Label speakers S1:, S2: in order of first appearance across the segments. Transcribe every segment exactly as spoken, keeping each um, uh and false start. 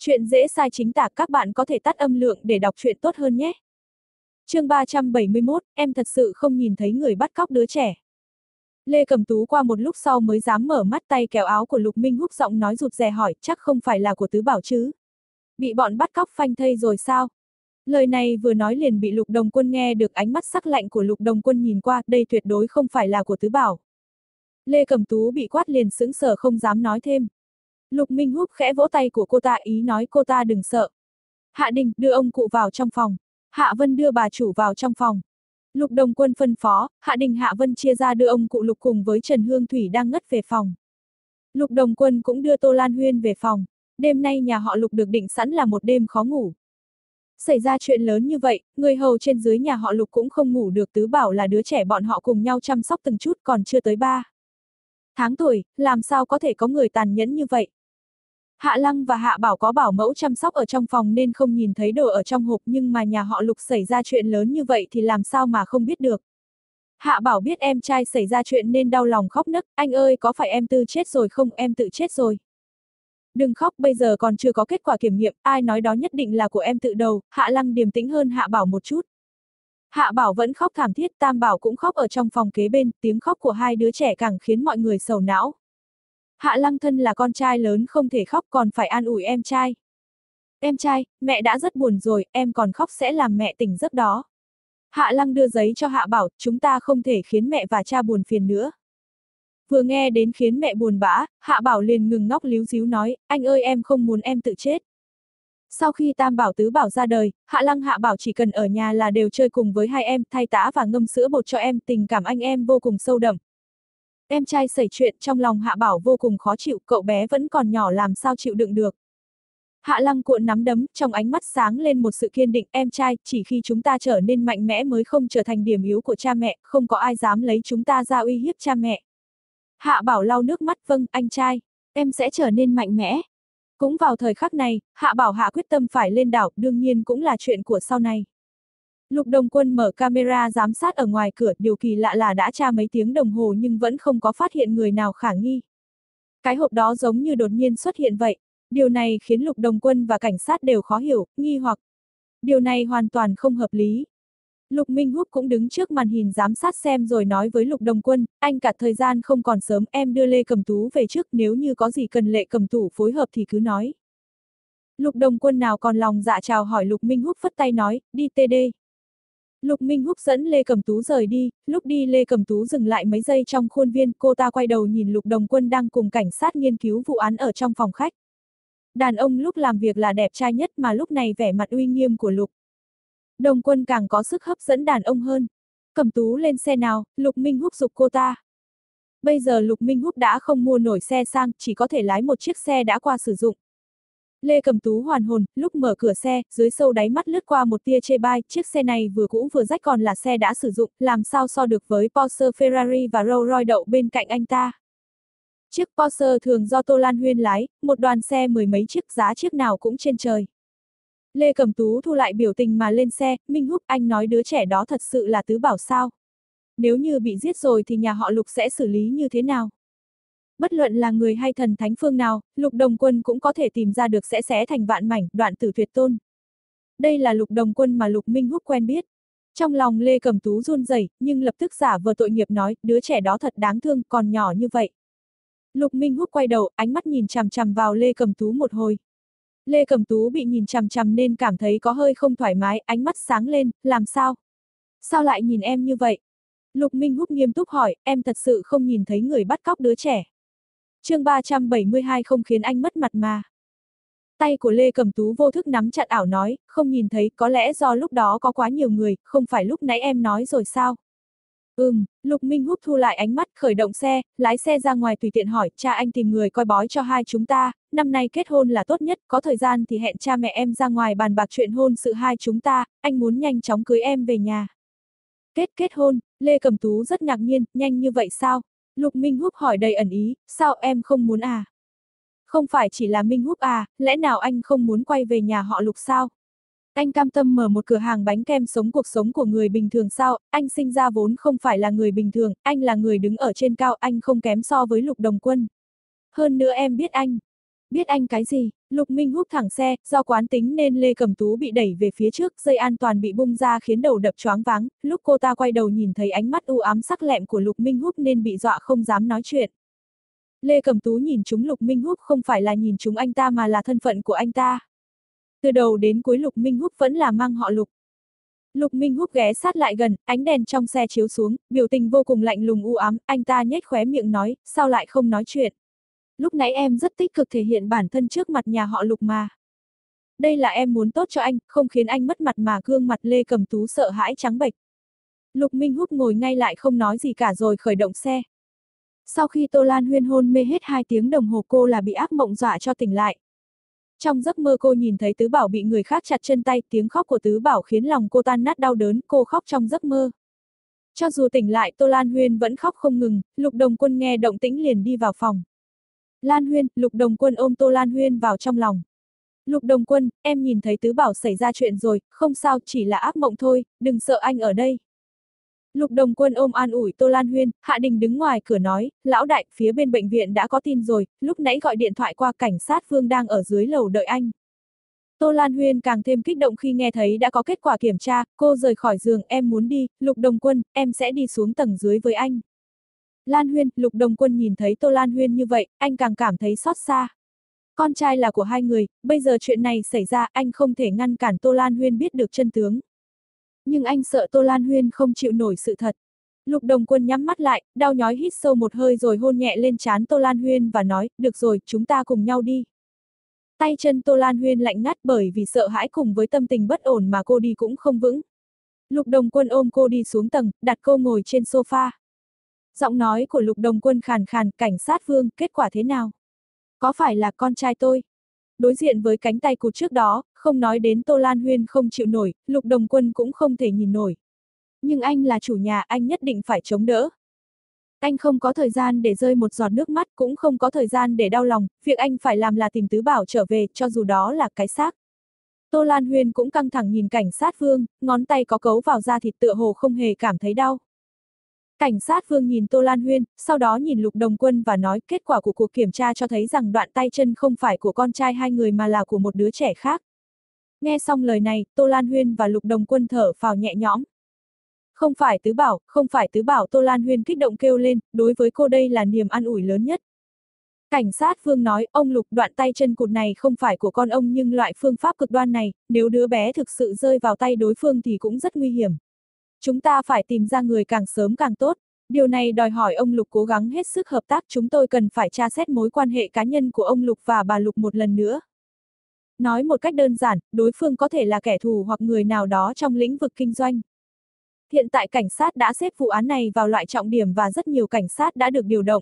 S1: Chuyện dễ sai chính tả, các bạn có thể tắt âm lượng để đọc truyện tốt hơn nhé. Chương ba trăm bảy mươi mốt, em thật sự không nhìn thấy người bắt cóc đứa trẻ. Lê Cẩm Tú qua một lúc sau mới dám mở mắt, tay kéo áo của Lục Minh Húc, giọng nói rụt rè hỏi, chắc không phải là của Tứ Bảo chứ? Bị bọn bắt cóc phanh thây rồi sao? Lời này vừa nói liền bị Lục Đồng Quân nghe được, ánh mắt sắc lạnh của Lục Đồng Quân nhìn qua, đây tuyệt đối không phải là của Tứ Bảo. Lê Cẩm Tú bị quát liền sững sờ không dám nói thêm. Lục Minh Húc khẽ vỗ tay của cô ta, ý nói cô ta đừng sợ. Hạ Đình, đưa ông cụ vào trong phòng. Hạ Vân đưa bà chủ vào trong phòng. Lục Đồng Quân phân phó, Hạ Đình Hạ Vân chia ra đưa ông cụ Lục cùng với Trần Hương Thủy đang ngất về phòng. Lục Đồng Quân cũng đưa Tô Lan Huyên về phòng. Đêm nay nhà họ Lục được định sẵn là một đêm khó ngủ. Xảy ra chuyện lớn như vậy, người hầu trên dưới nhà họ Lục cũng không ngủ được. Tứ Bảo là đứa trẻ bọn họ cùng nhau chăm sóc từng chút, còn chưa tới ba tháng tuổi, làm sao có thể có người tàn nhẫn như vậy. Hạ Lăng và Hạ Bảo có bảo mẫu chăm sóc ở trong phòng nên không nhìn thấy đồ ở trong hộp, nhưng mà nhà họ Lục xảy ra chuyện lớn như vậy thì làm sao mà không biết được. Hạ Bảo biết em trai xảy ra chuyện nên đau lòng khóc nấc, anh ơi có phải em Tư chết rồi không, em tự chết rồi. Đừng khóc, bây giờ còn chưa có kết quả kiểm nghiệm, ai nói đó nhất định là của em tự đầu. Hạ Lăng điềm tĩnh hơn Hạ Bảo một chút. Hạ Bảo vẫn khóc thảm thiết, Tam Bảo cũng khóc ở trong phòng kế bên, tiếng khóc của hai đứa trẻ càng khiến mọi người sầu não. Hạ Lăng thân là con trai lớn không thể khóc, còn phải an ủi em trai. Em trai, mẹ đã rất buồn rồi, em còn khóc sẽ làm mẹ tỉnh giấc đó. Hạ Lăng đưa giấy cho Hạ Bảo, chúng ta không thể khiến mẹ và cha buồn phiền nữa. Vừa nghe đến khiến mẹ buồn bã, Hạ Bảo liền ngừng ngóc líu díu nói, anh ơi em không muốn em tự chết. Sau khi Tam Bảo Tứ Bảo ra đời, Hạ Lăng Hạ Bảo chỉ cần ở nhà là đều chơi cùng với hai em, thay tã và ngâm sữa bột cho em, tình cảm anh em vô cùng sâu đậm. Em trai xảy chuyện, trong lòng Hạ Bảo vô cùng khó chịu, cậu bé vẫn còn nhỏ làm sao chịu đựng được. Hạ Lăng cuộn nắm đấm, trong ánh mắt sáng lên một sự kiên định, em trai, chỉ khi chúng ta trở nên mạnh mẽ mới không trở thành điểm yếu của cha mẹ, không có ai dám lấy chúng ta ra uy hiếp cha mẹ. Hạ Bảo lau nước mắt, vâng, anh trai, em sẽ trở nên mạnh mẽ. Cũng vào thời khắc này, Hạ Bảo hạ quyết tâm phải lên đảo, đương nhiên cũng là chuyện của sau này. Lục Đồng Quân mở camera giám sát ở ngoài cửa, điều kỳ lạ là đã tra mấy tiếng đồng hồ nhưng vẫn không có phát hiện người nào khả nghi. Cái hộp đó giống như đột nhiên xuất hiện vậy. Điều này khiến Lục Đồng Quân và cảnh sát đều khó hiểu, nghi hoặc. Điều này hoàn toàn không hợp lý. Lục Minh Húc cũng đứng trước màn hình giám sát xem rồi nói với Lục Đồng Quân, anh cả thời gian không còn sớm, em đưa Lê Cẩm Tú về trước, nếu như có gì cần Lê Cẩm Tú phối hợp thì cứ nói. Lục Đồng Quân nào còn lòng dạ chào hỏi, Lục Minh Húc phất tay nói, đi tê đê. Lục Minh Húc dẫn Lê Cẩm Tú rời đi, lúc đi Lê Cẩm Tú dừng lại mấy giây trong khuôn viên, cô ta quay đầu nhìn Lục Đồng Quân đang cùng cảnh sát nghiên cứu vụ án ở trong phòng khách. Đàn ông lúc làm việc là đẹp trai nhất mà lúc này vẻ mặt uy nghiêm của Lục Đồng Quân càng có sức hấp dẫn đàn ông hơn. Cẩm Tú lên xe nào, Lục Minh Húc giục cô ta. Bây giờ Lục Minh Húc đã không mua nổi xe sang, chỉ có thể lái một chiếc xe đã qua sử dụng. Lê Cẩm Tú hoàn hồn, lúc mở cửa xe, dưới sâu đáy mắt lướt qua một tia chê bai, chiếc xe này vừa cũ vừa rách còn là xe đã sử dụng, làm sao so được với Porsche, Ferrari và Rolls Royce đậu bên cạnh anh ta. Chiếc Porsche thường do Tô Lan Huyên lái, một đoàn xe mười mấy chiếc, giá chiếc nào cũng trên trời. Lê Cẩm Tú thu lại biểu tình mà lên xe, Minh Húc, anh nói đứa trẻ đó thật sự là Tứ Bảo sao? Nếu như bị giết rồi thì nhà họ Lục sẽ xử lý như thế nào? Bất luận là người hay thần thánh phương nào, Lục Đồng Quân cũng có thể tìm ra được sẽ xé thành vạn mảnh, đoạn tử tuyệt tôn. Đây là Lục Đồng Quân mà Lục Minh Húc quen biết. Trong lòng Lê Cẩm Tú run rẩy, nhưng lập tức giả vờ tội nghiệp nói, đứa trẻ đó thật đáng thương, còn nhỏ như vậy. Lục Minh Húc quay đầu, ánh mắt nhìn chằm chằm vào Lê Cẩm Tú một hồi. Lê Cẩm Tú bị nhìn chằm chằm nên cảm thấy có hơi không thoải mái, ánh mắt sáng lên, làm sao? Sao lại nhìn em như vậy? Lục Minh Húc nghiêm túc hỏi, em thật sự không nhìn thấy người bắt cóc đứa trẻ. Chương ba trăm bảy mươi hai không khiến anh mất mặt mà. Tay của Lê Cẩm Tú vô thức nắm chặt ảo nói, không nhìn thấy, có lẽ do lúc đó có quá nhiều người, không phải lúc nãy em nói rồi sao? Ừm, Lục Minh Húc thu lại ánh mắt, khởi động xe, lái xe ra ngoài tùy tiện hỏi, cha anh tìm người coi bói cho hai chúng ta, năm nay kết hôn là tốt nhất, có thời gian thì hẹn cha mẹ em ra ngoài bàn bạc chuyện hôn sự hai chúng ta, anh muốn nhanh chóng cưới em về nhà. Kết kết hôn, Lê Cẩm Tú rất ngạc nhiên, nhanh như vậy sao? Lục Minh Húc hỏi đầy ẩn ý, sao em không muốn à? Không phải chỉ là Minh Húc à, lẽ nào anh không muốn quay về nhà họ Lục sao? Anh cam tâm mở một cửa hàng bánh kem sống cuộc sống của người bình thường sao? Anh sinh ra vốn không phải là người bình thường, anh là người đứng ở trên cao, anh không kém so với Lục Đồng Quân. Hơn nữa em biết anh. Biết anh cái gì? Lục Minh Húc thẳng xe, do quán tính nên Lê Cẩm Tú bị đẩy về phía trước, dây an toàn bị bung ra khiến đầu đập choáng váng, lúc cô ta quay đầu nhìn thấy ánh mắt u ám sắc lẹm của Lục Minh Húc nên bị dọa không dám nói chuyện. Lê Cẩm Tú nhìn trúng Lục Minh Húc không phải là nhìn trúng anh ta mà là thân phận của anh ta. Từ đầu đến cuối Lục Minh Húc vẫn là mang họ Lục. Lục Minh Húc ghé sát lại gần, ánh đèn trong xe chiếu xuống, biểu tình vô cùng lạnh lùng u ám, anh ta nhếch khóe miệng nói, sao lại không nói chuyện? Lúc nãy em rất tích cực thể hiện bản thân trước mặt nhà họ Lục mà. Đây là em muốn tốt cho anh, không khiến anh mất mặt mà. Gương mặt Lê Cẩm Tú sợ hãi trắng bệch. Lục Minh Húc ngồi ngay lại không nói gì cả rồi khởi động xe. Sau khi Tô Lan Huyên hôn mê hết hai tiếng đồng hồ cô là bị ác mộng dọa cho tỉnh lại. Trong giấc mơ cô nhìn thấy Tứ Bảo bị người khác chặt chân tay, tiếng khóc của Tứ Bảo khiến lòng cô tan nát đau đớn, cô khóc trong giấc mơ. Cho dù tỉnh lại Tô Lan Huyên vẫn khóc không ngừng, Lục Đồng Quân nghe động tĩnh liền đi vào phòng. Lan Huyên, Lục Đồng Quân ôm Tô Lan Huyên vào trong lòng. Lục Đồng Quân, em nhìn thấy Tứ Bảo xảy ra chuyện rồi, không sao, chỉ là ác mộng thôi, đừng sợ anh ở đây. Lục Đồng Quân ôm an ủi Tô Lan Huyên, Hạ Đình đứng ngoài cửa nói, lão đại, phía bên bệnh viện đã có tin rồi, lúc nãy gọi điện thoại qua, cảnh sát Vương đang ở dưới lầu đợi anh. Tô Lan Huyên càng thêm kích động khi nghe thấy đã có kết quả kiểm tra, cô rời khỏi giường, em muốn đi, Lục Đồng Quân, em sẽ đi xuống tầng dưới với anh. Lan Huyên, Lục Đồng Quân nhìn thấy Tô Lan Huyên như vậy, anh càng cảm thấy xót xa. Con trai là của hai người, bây giờ chuyện này xảy ra, anh không thể ngăn cản Tô Lan Huyên biết được chân tướng. Nhưng anh sợ Tô Lan Huyên không chịu nổi sự thật. Lục Đồng Quân nhắm mắt lại, đau nhói hít sâu một hơi rồi hôn nhẹ lên trán Tô Lan Huyên và nói, được rồi, chúng ta cùng nhau đi. Tay chân Tô Lan Huyên lạnh ngắt bởi vì sợ hãi cùng với tâm tình bất ổn mà cô đi cũng không vững. Lục Đồng Quân ôm cô đi xuống tầng, đặt cô ngồi trên sofa. Giọng nói của Lục Đồng Quân khàn khàn, cảnh sát Vương, kết quả thế nào? Có phải là con trai tôi? Đối diện với cánh tay cụt trước đó, không nói đến Tô Lan Huyên không chịu nổi, Lục Đồng Quân cũng không thể nhìn nổi. Nhưng anh là chủ nhà, anh nhất định phải chống đỡ. Anh không có thời gian để rơi một giọt nước mắt, cũng không có thời gian để đau lòng, việc anh phải làm là tìm Tứ Bảo trở về, cho dù đó là cái xác. Tô Lan Huyên cũng căng thẳng nhìn cảnh sát Vương, ngón tay có cấu vào da thịt tựa hồ không hề cảm thấy đau. Cảnh sát Vương nhìn Tô Lan Huyên, sau đó nhìn Lục Đồng Quân và nói kết quả của cuộc kiểm tra cho thấy rằng đoạn tay chân không phải của con trai hai người mà là của một đứa trẻ khác. Nghe xong lời này, Tô Lan Huyên và Lục Đồng Quân thở phào nhẹ nhõm. Không phải Tứ Bảo, không phải Tứ Bảo, Tô Lan Huyên kích động kêu lên, đối với cô đây là niềm an ủi lớn nhất. Cảnh sát Vương nói, ông Lục, đoạn tay chân cụt này không phải của con ông nhưng loại phương pháp cực đoan này, nếu đứa bé thực sự rơi vào tay đối phương thì cũng rất nguy hiểm. Chúng ta phải tìm ra người càng sớm càng tốt. Điều này đòi hỏi ông Lục cố gắng hết sức hợp tác, chúng tôi cần phải tra xét mối quan hệ cá nhân của ông Lục và bà Lục một lần nữa. Nói một cách đơn giản, đối phương có thể là kẻ thù hoặc người nào đó trong lĩnh vực kinh doanh. Hiện tại cảnh sát đã xếp vụ án này vào loại trọng điểm và rất nhiều cảnh sát đã được điều động.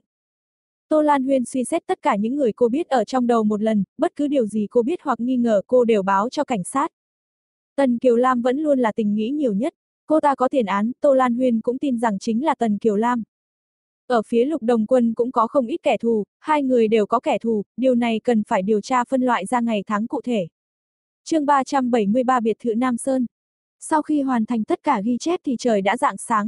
S1: Tô Lan Huyên suy xét tất cả những người cô biết ở trong đầu một lần, bất cứ điều gì cô biết hoặc nghi ngờ cô đều báo cho cảnh sát. Tần Kiều Lam vẫn luôn là tình nghĩ nhiều nhất. Cô ta có tiền án, Tô Lan Huyên cũng tin rằng chính là Tần Kiều Lam. Ở phía Lục Đồng Quân cũng có không ít kẻ thù, hai người đều có kẻ thù, điều này cần phải điều tra phân loại ra ngày tháng cụ thể. Chương ba trăm bảy mươi ba Biệt thự Nam Sơn. Sau khi hoàn thành tất cả ghi chép thì trời đã rạng sáng.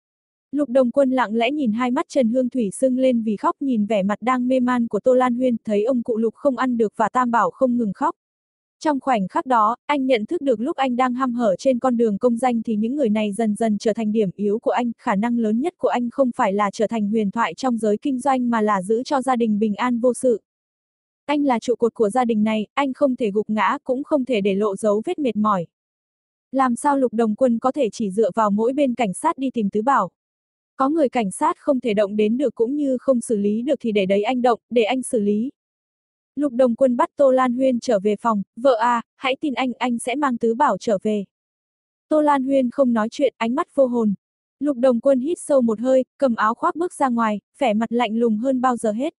S1: Lục Đồng Quân lặng lẽ nhìn hai mắt Trần Hương Thủy sưng lên vì khóc, nhìn vẻ mặt đang mê man của Tô Lan Huyên, thấy ông cụ Lục không ăn được và Tam Bảo không ngừng khóc. Trong khoảnh khắc đó, anh nhận thức được lúc anh đang hăm hở trên con đường công danh thì những người này dần dần trở thành điểm yếu của anh, khả năng lớn nhất của anh không phải là trở thành huyền thoại trong giới kinh doanh mà là giữ cho gia đình bình an vô sự. Anh là trụ cột của gia đình này, anh không thể gục ngã, cũng không thể để lộ dấu vết mệt mỏi. Làm sao Lục Đồng Quân có thể chỉ dựa vào mỗi bên cảnh sát đi tìm Tứ Bảo? Có người cảnh sát không thể động đến được cũng như không xử lý được thì để đấy anh động, để anh xử lý. Lục Đồng Quân bắt Tô Lan Huyên trở về phòng, vợ à, hãy tin anh, anh sẽ mang Tứ Bảo trở về. Tô Lan Huyên không nói chuyện, ánh mắt vô hồn. Lục Đồng Quân hít sâu một hơi, cầm áo khoác bước ra ngoài, vẻ mặt lạnh lùng hơn bao giờ hết.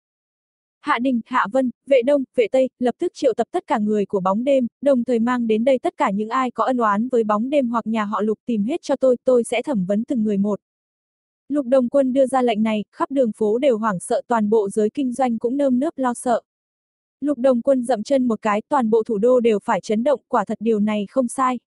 S1: Hạ Đình, Hạ Vân, Vệ Đông, Vệ Tây, lập tức triệu tập tất cả người của bóng đêm, đồng thời mang đến đây tất cả những ai có ân oán với bóng đêm hoặc nhà họ Lục, tìm hết cho tôi, tôi sẽ thẩm vấn từng người một. Lục Đồng Quân đưa ra lệnh này, khắp đường phố đều hoảng sợ, toàn bộ giới kinh doanh cũng nơm nớp lo sợ. Lục Đồng Quân dậm chân một cái, toàn bộ thủ đô đều phải chấn động, quả thật điều này không sai.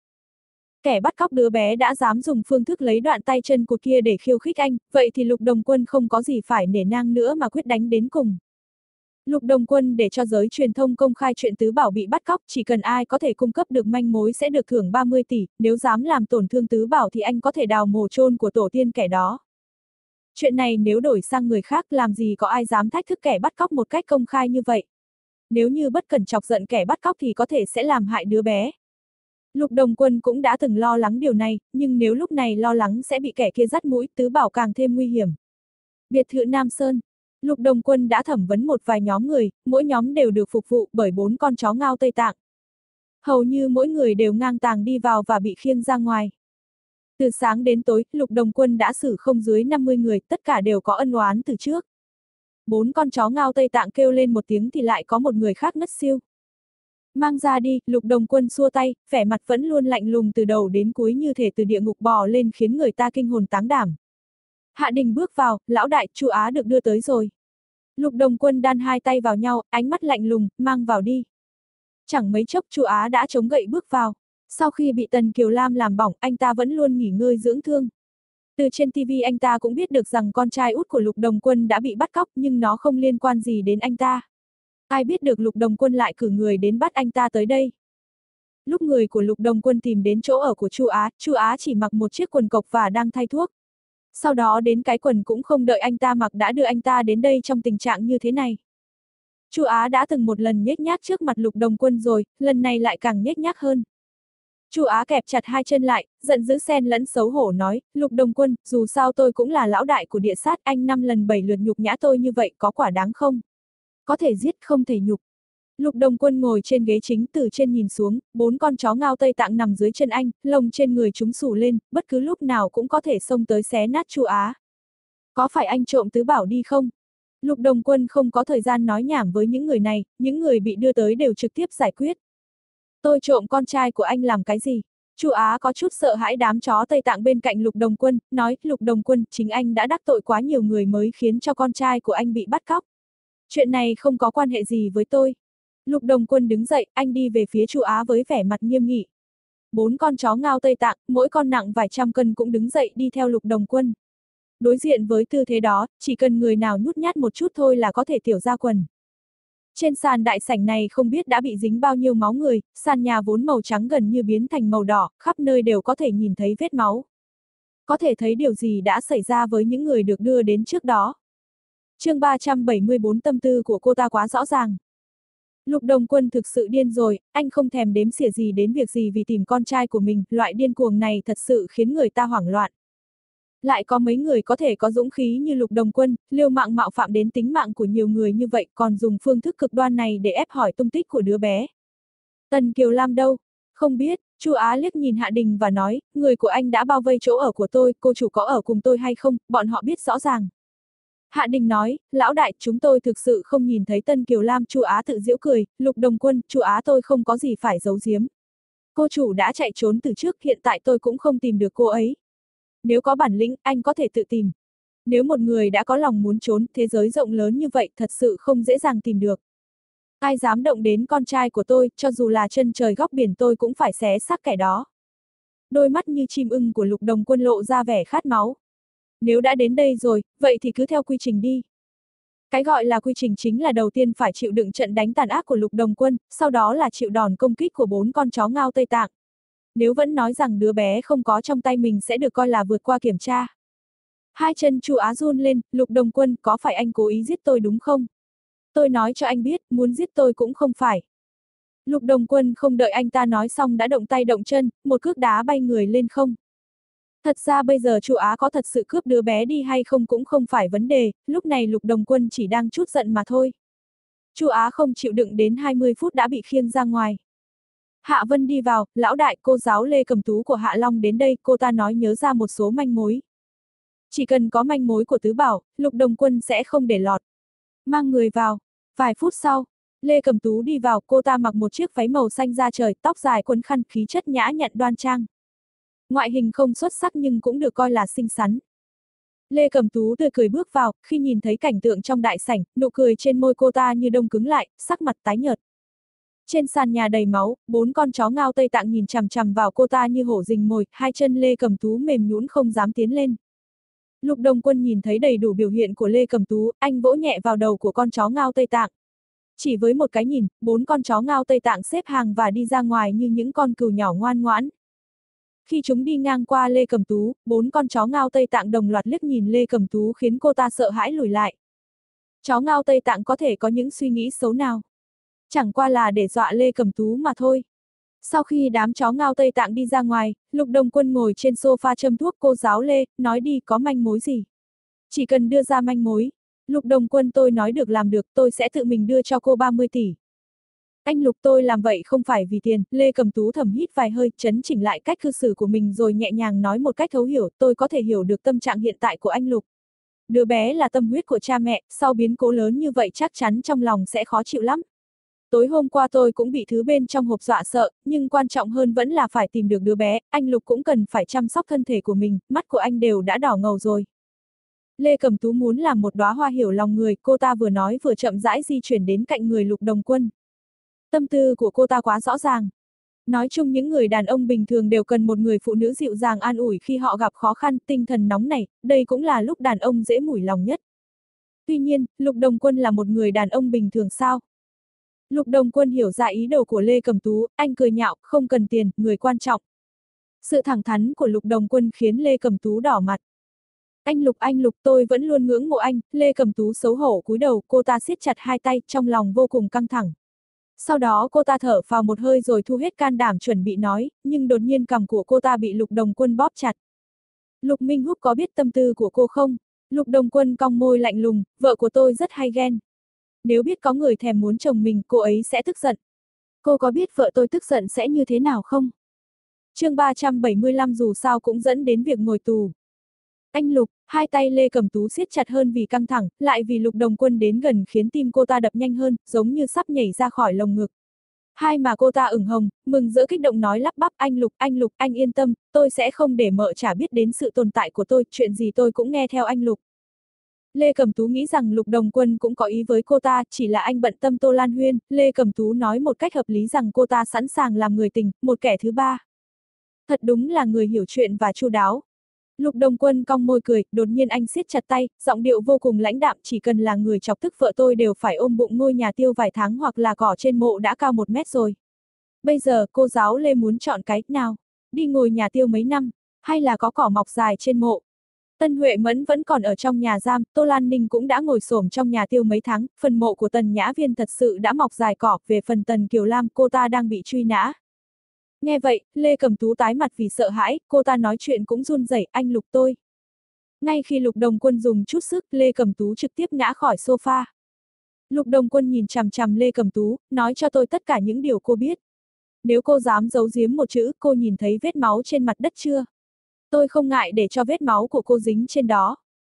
S1: Kẻ bắt cóc đứa bé đã dám dùng phương thức lấy đoạn tay chân cụt kia để khiêu khích anh, vậy thì Lục Đồng Quân không có gì phải nể nang nữa mà quyết đánh đến cùng. Lục Đồng Quân để cho giới truyền thông công khai chuyện Tứ Bảo bị bắt cóc, chỉ cần ai có thể cung cấp được manh mối sẽ được thưởng ba mươi tỷ, nếu dám làm tổn thương Tứ Bảo thì anh có thể đào mồ chôn của tổ tiên kẻ đó. Chuyện này nếu đổi sang người khác làm gì có ai dám thách thức kẻ bắt cóc một cách công khai như vậy. Nếu như bất cẩn chọc giận kẻ bắt cóc thì có thể sẽ làm hại đứa bé. Lục Đồng Quân cũng đã từng lo lắng điều này, nhưng nếu lúc này lo lắng sẽ bị kẻ kia dắt mũi, Tứ Bảo càng thêm nguy hiểm. Biệt thự Nam Sơn. Lục Đồng Quân đã thẩm vấn một vài nhóm người, mỗi nhóm đều được phục vụ bởi bốn con chó ngao Tây Tạng. Hầu như mỗi người đều ngang tàng đi vào và bị khiêng ra ngoài. Từ sáng đến tối, Lục Đồng Quân đã xử không dưới năm mươi người, tất cả đều có ân oán từ trước. Bốn con chó ngao Tây Tạng kêu lên một tiếng thì lại có một người khác ngất xiu. Mang ra đi, Lục Đồng Quân xua tay, vẻ mặt vẫn luôn lạnh lùng từ đầu đến cuối như thể từ địa ngục bò lên khiến người ta kinh hồn táng đảm. Hạ Đình bước vào, lão đại, Chu Á được đưa tới rồi. Lục Đồng Quân đan hai tay vào nhau, ánh mắt lạnh lùng, mang vào đi. Chẳng mấy chốc Chu Á đã chống gậy bước vào. Sau khi bị Tần Kiều Lam làm bỏng, anh ta vẫn luôn nghỉ ngơi dưỡng thương. Từ trên ti vi anh ta cũng biết được rằng con trai út của Lục Đồng Quân đã bị bắt cóc nhưng nó không liên quan gì đến anh ta. Ai biết được Lục Đồng Quân lại cử người đến bắt anh ta tới đây. Lúc người của Lục Đồng Quân tìm đến chỗ ở của Chu Á, Chu Á chỉ mặc một chiếc quần cộc và đang thay thuốc. Sau đó đến cái quần cũng không đợi anh ta mặc đã đưa anh ta đến đây trong tình trạng như thế này. Chu Á đã từng một lần nhếch nhác trước mặt Lục Đồng Quân rồi, lần này lại càng nhếch nhác hơn. Chu Á kẹp chặt hai chân lại, giận dữ xen lẫn xấu hổ nói, Lục Đồng Quân, dù sao tôi cũng là lão đại của địa sát, anh năm lần bảy lượt nhục nhã tôi như vậy có quả đáng không? Có thể giết không thể nhục. Lục Đồng Quân ngồi trên ghế chính từ trên nhìn xuống, bốn con chó ngao Tây Tạng nằm dưới chân anh, lông trên người chúng xù lên, bất cứ lúc nào cũng có thể xông tới xé nát Chu Á. Có phải anh trộm Tứ Bảo đi không? Lục Đồng Quân không có thời gian nói nhảm với những người này, những người bị đưa tới đều trực tiếp giải quyết. Tôi trộm con trai của anh làm cái gì? Chu Á có chút sợ hãi đám chó Tây Tạng bên cạnh Lục Đồng Quân, nói, Lục Đồng Quân, chính anh đã đắc tội quá nhiều người mới khiến cho con trai của anh bị bắt cóc. Chuyện này không có quan hệ gì với tôi. Lục Đồng Quân đứng dậy, anh đi về phía Chu Á với vẻ mặt nghiêm nghị. Bốn con chó ngao Tây Tạng, mỗi con nặng vài trăm cân cũng đứng dậy đi theo Lục Đồng Quân. Đối diện với tư thế đó, chỉ cần người nào nhút nhát một chút thôi là có thể tiểu ra quần. Trên sàn đại sảnh này không biết đã bị dính bao nhiêu máu người, sàn nhà vốn màu trắng gần như biến thành màu đỏ, khắp nơi đều có thể nhìn thấy vết máu. Có thể thấy điều gì đã xảy ra với những người được đưa đến trước đó. Chương ba trăm bảy mươi bốn tâm tư của cô ta quá rõ ràng. Lục Đồng Quân thực sự điên rồi, anh không thèm đếm xỉa gì đến việc gì vì tìm con trai của mình, loại điên cuồng này thật sự khiến người ta hoảng loạn. Lại có mấy người có thể có dũng khí như Lục Đồng Quân, liều mạng mạo phạm đến tính mạng của nhiều người như vậy còn dùng phương thức cực đoan này để ép hỏi tung tích của đứa bé. Tần Kiều Lam đâu? Không biết, Chu Á liếc nhìn Hạ Đình và nói, người của anh đã bao vây chỗ ở của tôi, cô chủ có ở cùng tôi hay không, bọn họ biết rõ ràng. Hạ Đình nói, lão đại, chúng tôi thực sự không nhìn thấy Tân Kiều Lam. Chu Á tự giễu cười, Lục Đồng Quân, Chu Á tôi không có gì phải giấu giếm. Cô chủ đã chạy trốn từ trước, hiện tại tôi cũng không tìm được cô ấy. Nếu có bản lĩnh, anh có thể tự tìm. Nếu một người đã có lòng muốn trốn, thế giới rộng lớn như vậy thật sự không dễ dàng tìm được. Ai dám động đến con trai của tôi, cho dù là chân trời góc biển tôi cũng phải xé xác kẻ đó. Đôi mắt như chim ưng của Lục Đồng Quân lộ ra vẻ khát máu. Nếu đã đến đây rồi, vậy thì cứ theo quy trình đi. Cái gọi là quy trình chính là đầu tiên phải chịu đựng trận đánh tàn ác của Lục Đồng Quân, sau đó là chịu đòn công kích của bốn con chó ngao Tây Tạng. Nếu vẫn nói rằng đứa bé không có trong tay mình sẽ được coi là vượt qua kiểm tra. Hai chân Chu Á run lên, Lục Đồng Quân, có phải anh cố ý giết tôi đúng không? Tôi nói cho anh biết, muốn giết tôi cũng không phải. Lục Đồng Quân không đợi anh ta nói xong đã động tay động chân, một cước đá bay người lên không. Thật ra bây giờ Chu Á có thật sự cướp đứa bé đi hay không cũng không phải vấn đề, lúc này Lục Đồng Quân chỉ đang chút giận mà thôi. Chu Á không chịu đựng đến hai mươi phút đã bị khiêng ra ngoài. Hạ Vân đi vào, lão đại, cô giáo Lê Cầm Tú của Hạ Long đến đây, cô ta nói nhớ ra một số manh mối. Chỉ cần có manh mối của Tứ Bảo, Lục Đồng Quân sẽ không để lọt. Mang người vào. Vài phút sau, Lê Cầm Tú đi vào, cô ta mặc một chiếc váy màu xanh da trời, tóc dài quấn khăn, khí chất nhã nhặn đoan trang. Ngoại hình không xuất sắc nhưng cũng được coi là xinh xắn. Lê Cầm Tú tươi cười bước vào, khi nhìn thấy cảnh tượng trong đại sảnh, nụ cười trên môi cô ta như đông cứng lại, sắc mặt tái nhợt. Trên sàn nhà đầy máu, bốn con chó ngao Tây Tạng nhìn chằm chằm vào cô ta như hổ rình mồi, hai chân Lê Cầm Tú mềm nhũn không dám tiến lên. Lục Đồng Quân nhìn thấy đầy đủ biểu hiện của Lê Cầm Tú, anh vỗ nhẹ vào đầu của con chó ngao Tây Tạng. Chỉ với một cái nhìn, bốn con chó ngao Tây Tạng xếp hàng và đi ra ngoài như những con cừu nhỏ ngoan ngoãn. Khi chúng đi ngang qua Lê Cẩm Tú, bốn con chó ngao Tây Tạng đồng loạt liếc nhìn Lê Cẩm Tú khiến cô ta sợ hãi lùi lại. Chó ngao Tây Tạng có thể có những suy nghĩ xấu nào? Chẳng qua là để dọa Lê Cẩm Tú mà thôi. Sau khi đám chó ngao Tây Tạng đi ra ngoài, Lục Đồng Quân ngồi trên sofa châm thuốc. Cô giáo Lê, nói đi, có manh mối gì? Chỉ cần đưa ra manh mối. Lục Đồng Quân, tôi nói được làm được, tôi sẽ tự mình đưa cho cô ba mươi tỷ. Anh Lục, tôi làm vậy không phải vì tiền. Lê Cẩm Tú thầm hít vài hơi, chấn chỉnh lại cách cư xử của mình rồi nhẹ nhàng nói một cách thấu hiểu, tôi có thể hiểu được tâm trạng hiện tại của anh Lục. Đứa bé là tâm huyết của cha mẹ, sau biến cố lớn như vậy chắc chắn trong lòng sẽ khó chịu lắm. Tối hôm qua tôi cũng bị thứ bên trong hộp dọa sợ, nhưng quan trọng hơn vẫn là phải tìm được đứa bé, anh Lục cũng cần phải chăm sóc thân thể của mình, mắt của anh đều đã đỏ ngầu rồi. Lê Cẩm Tú muốn làm một đóa hoa hiểu lòng người, cô ta vừa nói vừa chậm rãi di chuyển đến cạnh người Lục Đồng Quân. Tâm tư của cô ta quá rõ ràng. Nói chung những người đàn ông bình thường đều cần một người phụ nữ dịu dàng an ủi khi họ gặp khó khăn, tinh thần nóng nảy, đây cũng là lúc đàn ông dễ mủi lòng nhất. Tuy nhiên, Lục Đồng Quân là một người đàn ông bình thường sao? Lục Đồng Quân hiểu ra ý đồ của Lê Cẩm Tú, anh cười nhạo, không cần tiền, người quan trọng. Sự thẳng thắn của Lục Đồng Quân khiến Lê Cẩm Tú đỏ mặt. Anh Lục, anh Lục, tôi vẫn luôn ngưỡng mộ anh. Lê Cẩm Tú xấu hổ cúi đầu, cô ta siết chặt hai tay, trong lòng vô cùng căng thẳng. Sau đó cô ta thở phào một hơi rồi thu hết can đảm chuẩn bị nói, nhưng đột nhiên cằm của cô ta bị Lục Đồng Quân bóp chặt. Lục Minh Húc có biết tâm tư của cô không? Lục Đồng Quân cong môi lạnh lùng, vợ của tôi rất hay ghen. Nếu biết có người thèm muốn chồng mình, cô ấy sẽ tức giận. Cô có biết vợ tôi tức giận sẽ như thế nào không? Chương ba trăm bảy mươi lăm dù sao cũng dẫn đến việc ngồi tù. Anh Lục, hai tay Lê Cẩm Tú siết chặt hơn vì căng thẳng, lại vì Lục Đồng Quân đến gần khiến tim cô ta đập nhanh hơn, giống như sắp nhảy ra khỏi lồng ngực. Hai mà cô ta ửng hồng, mừng rỡ kích động nói lắp bắp, anh Lục, anh Lục, anh yên tâm, tôi sẽ không để mợ chả biết đến sự tồn tại của tôi, chuyện gì tôi cũng nghe theo anh Lục. Lê Cẩm Tú nghĩ rằng Lục Đồng Quân cũng có ý với cô ta, chỉ là anh bận tâm Tô Lan Huyên. Lê Cẩm Tú nói một cách hợp lý rằng cô ta sẵn sàng làm người tình, một kẻ thứ ba. Thật đúng là người hiểu chuyện và chu đáo. Lục Đồng Quân cong môi cười, đột nhiên anh siết chặt tay, giọng điệu vô cùng lãnh đạm, chỉ cần là người chọc tức vợ tôi đều phải ôm bụng ngôi nhà tiêu vài tháng hoặc là cỏ trên mộ đã cao một mét rồi. Bây giờ, cô giáo Lê muốn chọn cái nào? Đi ngồi nhà tiêu mấy năm, hay là có cỏ mọc dài trên mộ? Tân Huệ Mẫn vẫn còn ở trong nhà giam, Tô Lan Ninh cũng đã ngồi xổm trong nhà tiêu mấy tháng, phần mộ của Tần Nhã Viên thật sự đã mọc dài cỏ, về phần Tần Kiều Lam, cô ta đang bị truy nã. Nghe vậy, Lê Cẩm Tú tái mặt vì sợ hãi, cô ta nói chuyện cũng run rẩy, anh Lục tôi. Ngay khi Lục Đồng Quân dùng chút sức, Lê Cẩm Tú trực tiếp ngã khỏi sofa. Lục Đồng Quân nhìn chằm chằm Lê Cẩm Tú, nói cho tôi tất cả những điều cô biết. Nếu cô dám giấu giếm một chữ, cô nhìn thấy vết máu trên mặt đất chưa? Tôi không ngại để cho vết máu của cô dính trên đó.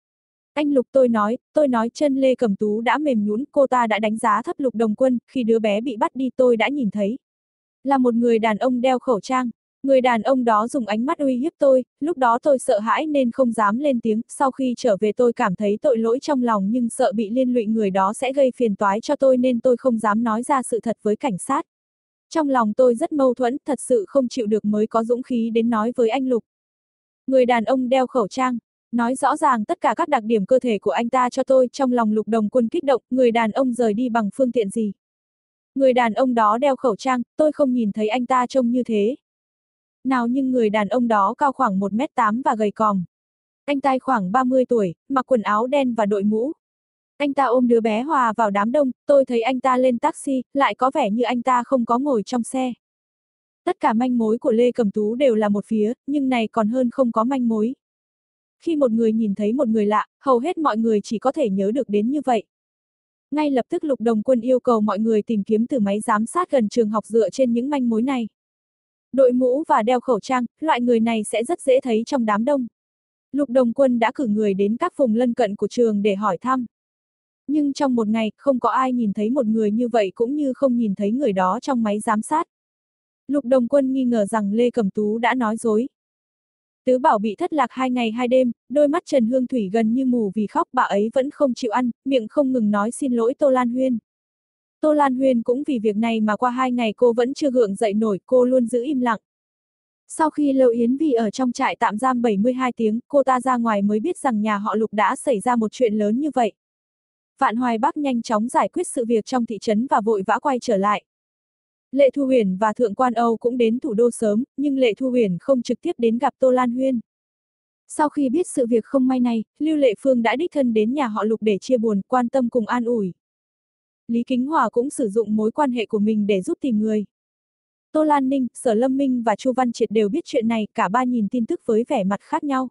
S1: Anh Lục, tôi nói, tôi nói chân Lê Cẩm Tú đã mềm nhũn, cô ta đã đánh giá thấp Lục Đồng Quân, khi đứa bé bị bắt đi tôi đã nhìn thấy. Là một người đàn ông đeo khẩu trang, người đàn ông đó dùng ánh mắt uy hiếp tôi, lúc đó tôi sợ hãi nên không dám lên tiếng, sau khi trở về tôi cảm thấy tội lỗi trong lòng nhưng sợ bị liên lụy người đó sẽ gây phiền toái cho tôi nên tôi không dám nói ra sự thật với cảnh sát. Trong lòng tôi rất mâu thuẫn, thật sự không chịu được mới có dũng khí đến nói với anh Lục. Người đàn ông đeo khẩu trang, nói rõ ràng tất cả các đặc điểm cơ thể của anh ta cho tôi, trong lòng Lục Đồng Quân kích động, người đàn ông rời đi bằng phương tiện gì? Người đàn ông đó đeo khẩu trang, tôi không nhìn thấy anh ta trông như thế. Nào nhưng người đàn ông đó cao khoảng một mét tám và gầy còm. Anh ta khoảng ba mươi tuổi, mặc quần áo đen và đội mũ. Anh ta ôm đứa bé hòa vào đám đông, tôi thấy anh ta lên taxi, lại có vẻ như anh ta không có ngồi trong xe. Tất cả manh mối của Lê Cẩm Tú đều là một phía, nhưng này còn hơn không có manh mối. Khi một người nhìn thấy một người lạ, hầu hết mọi người chỉ có thể nhớ được đến như vậy. Ngay lập tức Lục Đồng Quân yêu cầu mọi người tìm kiếm từ máy giám sát gần trường học dựa trên những manh mối này. Đội mũ và đeo khẩu trang, loại người này sẽ rất dễ thấy trong đám đông. Lục Đồng Quân đã cử người đến các vùng lân cận của trường để hỏi thăm. Nhưng trong một ngày, không có ai nhìn thấy một người như vậy cũng như không nhìn thấy người đó trong máy giám sát. Lục Đồng Quân nghi ngờ rằng Lê Cẩm Tú đã nói dối. Tứ Bảo bị thất lạc hai ngày hai đêm, đôi mắt Trần Hương Thủy gần như mù vì khóc, bà ấy vẫn không chịu ăn, miệng không ngừng nói xin lỗi Tô Lan Huyên. Tô Lan Huyên cũng vì việc này mà qua hai ngày cô vẫn chưa gượng dậy nổi, cô luôn giữ im lặng. Sau khi Lâu Yến Vì ở trong trại tạm giam bảy mươi hai tiếng, cô ta ra ngoài mới biết rằng nhà họ Lục đã xảy ra một chuyện lớn như vậy. Vạn Hoài Bắc nhanh chóng giải quyết sự việc trong thị trấn và vội vã quay trở lại. Lệ Thu Huyền và Thượng quan Âu cũng đến thủ đô sớm, nhưng Lệ Thu Huyền không trực tiếp đến gặp Tô Lan Huyên. Sau khi biết sự việc không may này, Lưu Lệ Phương đã đích thân đến nhà họ Lục để chia buồn, quan tâm cùng an ủi. Lý Kính Hòa cũng sử dụng mối quan hệ của mình để giúp tìm người. Tô Lan Ninh, Sở Lâm Minh và Chu Văn Triệt đều biết chuyện này, cả ba nhìn tin tức với vẻ mặt khác nhau.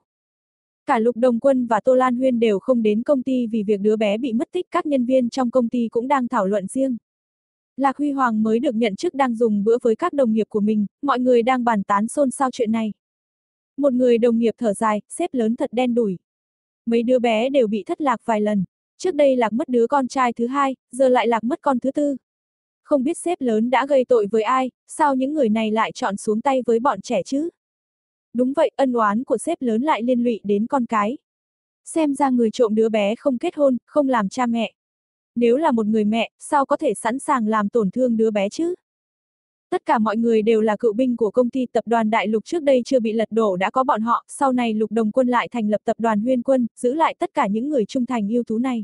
S1: Cả Lục Đồng Quân và Tô Lan Huyên đều không đến công ty vì việc đứa bé bị mất tích, các nhân viên trong công ty cũng đang thảo luận riêng. Lạc Huy Hoàng mới được nhận chức đang dùng bữa với các đồng nghiệp của mình, mọi người đang bàn tán xôn xao chuyện này. Một người đồng nghiệp thở dài, sếp lớn thật đen đủi. Mấy đứa bé đều bị thất lạc vài lần. Trước đây lạc mất đứa con trai thứ hai, giờ lại lạc mất con thứ tư. Không biết sếp lớn đã gây tội với ai, sao những người này lại chọn xuống tay với bọn trẻ chứ? Đúng vậy, ân oán của sếp lớn lại liên lụy đến con cái. Xem ra người trộm đứa bé không kết hôn, không làm cha mẹ. Nếu là một người mẹ, sao có thể sẵn sàng làm tổn thương đứa bé chứ? Tất cả mọi người đều là cựu binh của công ty tập đoàn Đại Lục, trước đây chưa bị lật đổ đã có bọn họ, sau này Lục Đồng Quân lại thành lập tập đoàn Huyên Quân, giữ lại tất cả những người trung thành ưu tú này.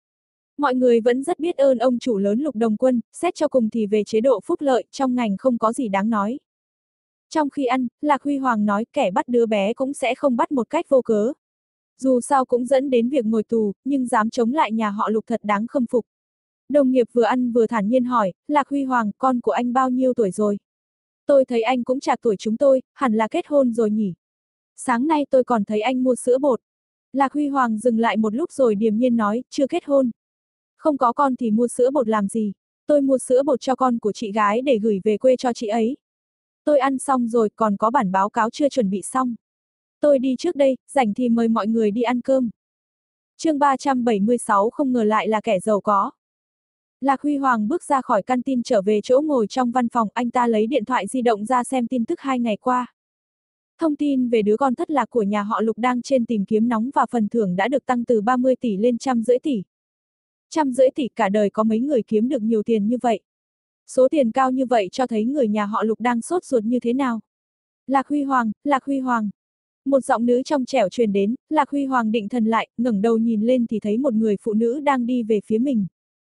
S1: Mọi người vẫn rất biết ơn ông chủ lớn Lục Đồng Quân, xét cho cùng thì về chế độ phúc lợi, trong ngành không có gì đáng nói. Trong khi ăn, Lạc Huy Hoàng nói kẻ bắt đứa bé cũng sẽ không bắt một cách vô cớ. Dù sao cũng dẫn đến việc ngồi tù, nhưng dám chống lại nhà họ Lục thật đáng khâm phục. Đồng nghiệp vừa ăn vừa thản nhiên hỏi, Lạc Huy Hoàng, con của anh bao nhiêu tuổi rồi? Tôi thấy anh cũng trạc tuổi chúng tôi, hẳn là kết hôn rồi nhỉ? Sáng nay tôi còn thấy anh mua sữa bột. Lạc Huy Hoàng dừng lại một lúc rồi điềm nhiên nói, chưa kết hôn. Không có con thì mua sữa bột làm gì? Tôi mua sữa bột cho con của chị gái để gửi về quê cho chị ấy. Tôi ăn xong rồi, còn có bản báo cáo chưa chuẩn bị xong. Tôi đi trước đây, rảnh thì mời mọi người đi ăn cơm. Chương ba trăm bảy mươi sáu không ngờ lại là kẻ giàu có. Lạc Huy Hoàng bước ra khỏi căn tin trở về chỗ ngồi trong văn phòng, anh ta lấy điện thoại di động ra xem tin tức hai ngày qua. Thông tin về đứa con thất lạc của nhà họ Lục đang trên tìm kiếm nóng và phần thưởng đã được tăng từ ba mươi tỷ lên trăm rưỡi tỷ. Trăm rưỡi tỷ, cả đời có mấy người kiếm được nhiều tiền như vậy. Số tiền cao như vậy cho thấy người nhà họ Lục đang sốt ruột như thế nào. Lạc Huy Hoàng, Lạc Huy Hoàng. Một giọng nữ trong trẻo truyền đến, Lạc Huy Hoàng định thần lại, ngẩng đầu nhìn lên thì thấy một người phụ nữ đang đi về phía mình.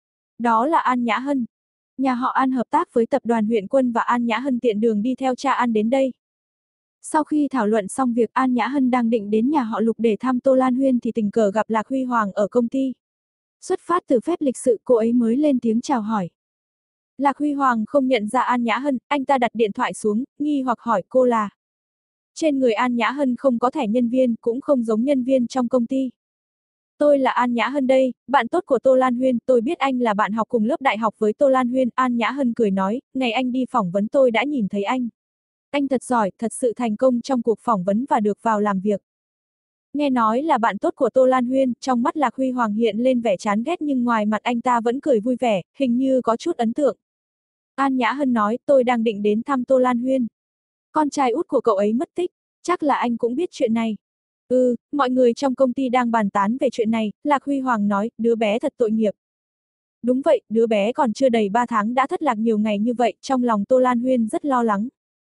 S1: Đó là An Nhã Hân. Nhà họ An hợp tác với tập đoàn Huyện Quân và An Nhã Hân tiện đường đi theo cha An đến đây. Sau khi thảo luận xong việc An Nhã Hân đang định đến nhà họ Lục để thăm Tô Lan Huyên thì tình cờ gặp Lạc Huy Hoàng ở công ty. Xuất phát từ phép lịch sự, cô ấy mới lên tiếng chào hỏi. Lạc Huy Hoàng không nhận ra An Nhã Hân, anh ta đặt điện thoại xuống, nghi hoặc hỏi cô là. Trên người An Nhã Hân không có thẻ nhân viên, cũng không giống nhân viên trong công ty. Tôi là An Nhã Hân đây, bạn tốt của Tô Lan Huyên, tôi biết anh là bạn học cùng lớp đại học với Tô Lan Huyên. An Nhã Hân cười nói, ngày anh đi phỏng vấn tôi đã nhìn thấy anh. Anh thật giỏi, thật sự thành công trong cuộc phỏng vấn và được vào làm việc. Nghe nói là bạn tốt của Tô Lan Huyên, trong mắt Lạc Huy Hoàng hiện lên vẻ chán ghét nhưng ngoài mặt anh ta vẫn cười vui vẻ, hình như có chút ấn tượng. An Nhã Hân nói, tôi đang định đến thăm Tô Lan Huyên. Con trai út của cậu ấy mất tích, chắc là anh cũng biết chuyện này. Ừ, mọi người trong công ty đang bàn tán về chuyện này, Lạc Huy Hoàng nói, đứa bé thật tội nghiệp. Đúng vậy, đứa bé còn chưa đầy ba tháng đã thất lạc nhiều ngày như vậy, trong lòng Tô Lan Huyên rất lo lắng.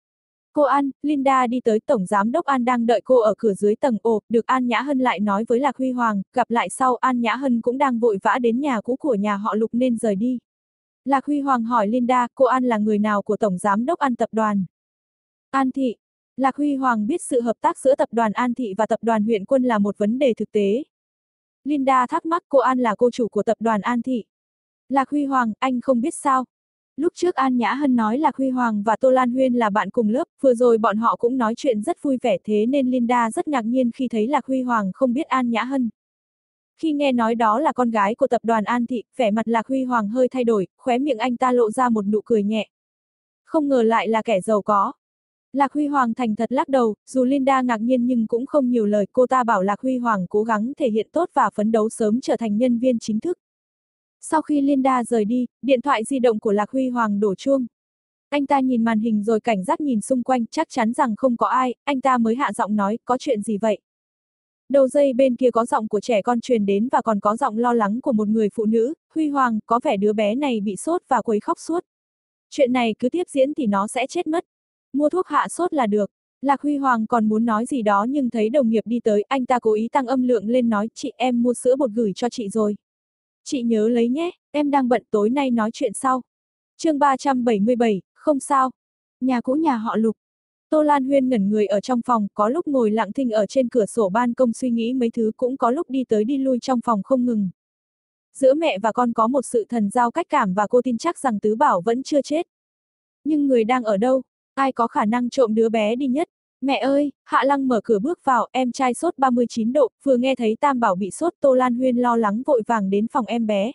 S1: Cô An, Linda đi tới, Tổng Giám đốc An đang đợi cô ở cửa dưới tầng. Ồ, được. An Nhã Hân lại nói với Lạc Huy Hoàng, gặp lại sau. An Nhã Hân cũng đang vội vã đến nhà cũ của nhà họ Lục nên rời đi. Lạc Huy Hoàng hỏi Linda, cô An là người nào của Tổng Giám đốc An tập đoàn? An Thị. Lạc Huy Hoàng biết sự hợp tác giữa tập đoàn An Thị và tập đoàn Huyện Quân là một vấn đề thực tế. Linda thắc mắc, cô An là cô chủ của tập đoàn An Thị. Lạc Huy Hoàng, anh không biết sao? Lúc trước An Nhã Hân nói Lạc Huy Hoàng và Tô Lan Huyên là bạn cùng lớp, vừa rồi bọn họ cũng nói chuyện rất vui vẻ, thế nên Linda rất ngạc nhiên khi thấy Lạc Huy Hoàng không biết An Nhã Hân. Khi nghe nói đó là con gái của tập đoàn An Thị, vẻ mặt Lạc Huy Hoàng hơi thay đổi, khóe miệng anh ta lộ ra một nụ cười nhẹ. Không ngờ lại là kẻ giàu có. Lạc Huy Hoàng thành thật lắc đầu, dù Linda ngạc nhiên nhưng cũng không nhiều lời, cô ta bảo Lạc Huy Hoàng cố gắng thể hiện tốt và phấn đấu sớm trở thành nhân viên chính thức. Sau khi Linda rời đi, điện thoại di động của Lạc Huy Hoàng đổ chuông. Anh ta nhìn màn hình rồi cảnh giác nhìn xung quanh, chắc chắn rằng không có ai, anh ta mới hạ giọng nói, có chuyện gì vậy? Đầu dây bên kia có giọng của trẻ con truyền đến và còn có giọng lo lắng của một người phụ nữ, Huy Hoàng, có vẻ đứa bé này bị sốt và quấy khóc suốt. Chuyện này cứ tiếp diễn thì nó sẽ chết mất. Mua thuốc hạ sốt là được. Lạc Huy Hoàng còn muốn nói gì đó nhưng thấy đồng nghiệp đi tới, anh ta cố ý tăng âm lượng lên nói, chị em mua sữa bột gửi cho chị rồi. Chị nhớ lấy nhé, em đang bận tối nay nói chuyện sau. Chương ba trăm bảy mươi bảy, không sao. Nhà cũ nhà họ Lục. Tô Lan Huyên ngẩn người ở trong phòng, có lúc ngồi lặng thinh ở trên cửa sổ ban công suy nghĩ mấy thứ, cũng có lúc đi tới đi lui trong phòng không ngừng. Giữa mẹ và con có một sự thần giao cách cảm và cô tin chắc rằng Tứ Bảo vẫn chưa chết. Nhưng người đang ở đâu? Ai có khả năng trộm đứa bé đi nhất? Mẹ ơi, Hạ Lăng mở cửa bước vào, em trai sốt ba mươi chín độ, vừa nghe thấy Tam Bảo bị sốt, Tô Lan Huyên lo lắng vội vàng đến phòng em bé.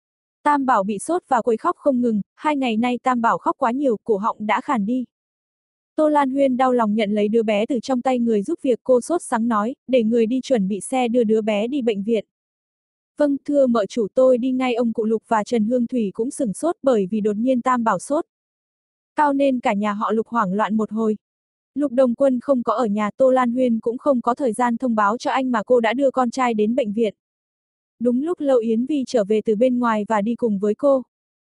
S1: Tam Bảo bị sốt và quấy khóc không ngừng, hai ngày nay Tam Bảo khóc quá nhiều, cổ họng đã khàn đi. Tô Lan Huyên đau lòng nhận lấy đứa bé từ trong tay người giúp việc, cô sốt sắng nói, để người đi chuẩn bị xe đưa đứa bé đi bệnh viện. Vâng, thưa mợ chủ, tôi đi ngay. Ông cụ Lục và Trần Hương Thủy cũng sửng sốt bởi vì đột nhiên Tam Bảo sốt cao nên cả nhà họ Lục hoảng loạn một hồi. Lục Đồng Quân không có ở nhà, Tô Lan Huyên cũng không có thời gian thông báo cho anh mà cô đã đưa con trai đến bệnh viện. Đúng lúc Lâu Yến Vi trở về từ bên ngoài và đi cùng với cô.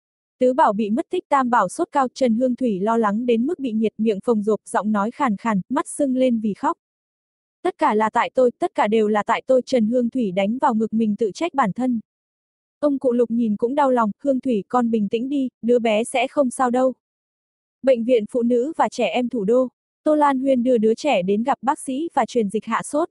S1: Tứ Bảo bị mất tích, Tam Bảo sốt cao, Trần Hương Thủy lo lắng đến mức bị nhiệt, miệng phồng rộp, giọng nói khàn khàn, mắt sưng lên vì khóc. Tất cả là tại tôi, tất cả đều là tại tôi, Trần Hương Thủy đánh vào ngực mình tự trách bản thân. Ông cụ Lục nhìn cũng đau lòng, Hương Thủy con bình tĩnh đi, đứa bé sẽ không sao đâu. Bệnh viện Phụ nữ và Trẻ em Thủ đô, Tô Lan Huyên đưa đứa trẻ đến gặp bác sĩ và truyền dịch hạ sốt.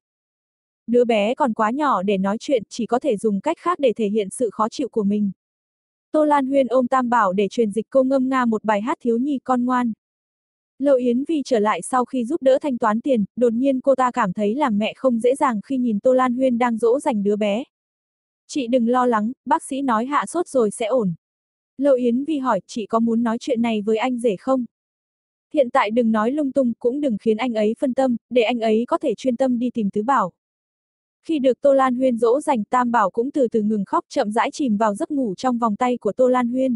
S1: Đứa bé còn quá nhỏ để nói chuyện, chỉ có thể dùng cách khác để thể hiện sự khó chịu của mình. Tô Lan Huyên ôm Tam Bảo để truyền dịch, cô ngâm nga một bài hát thiếu nhi con ngoan. Lâu Yến Vi trở lại sau khi giúp đỡ thanh toán tiền, đột nhiên cô ta cảm thấy làm mẹ không dễ dàng khi nhìn Tô Lan Huyên đang dỗ dành đứa bé. Chị đừng lo lắng, bác sĩ nói hạ sốt rồi sẽ ổn. Lâu Yến Vi hỏi, chị có muốn nói chuyện này với anh rể không? Hiện tại đừng nói lung tung, cũng đừng khiến anh ấy phân tâm, để anh ấy có thể chuyên tâm đi tìm Tứ Bảo. Khi được Tô Lan Huyên dỗ dành, Tam Bảo cũng từ từ ngừng khóc, chậm rãi chìm vào giấc ngủ trong vòng tay của Tô Lan Huyên.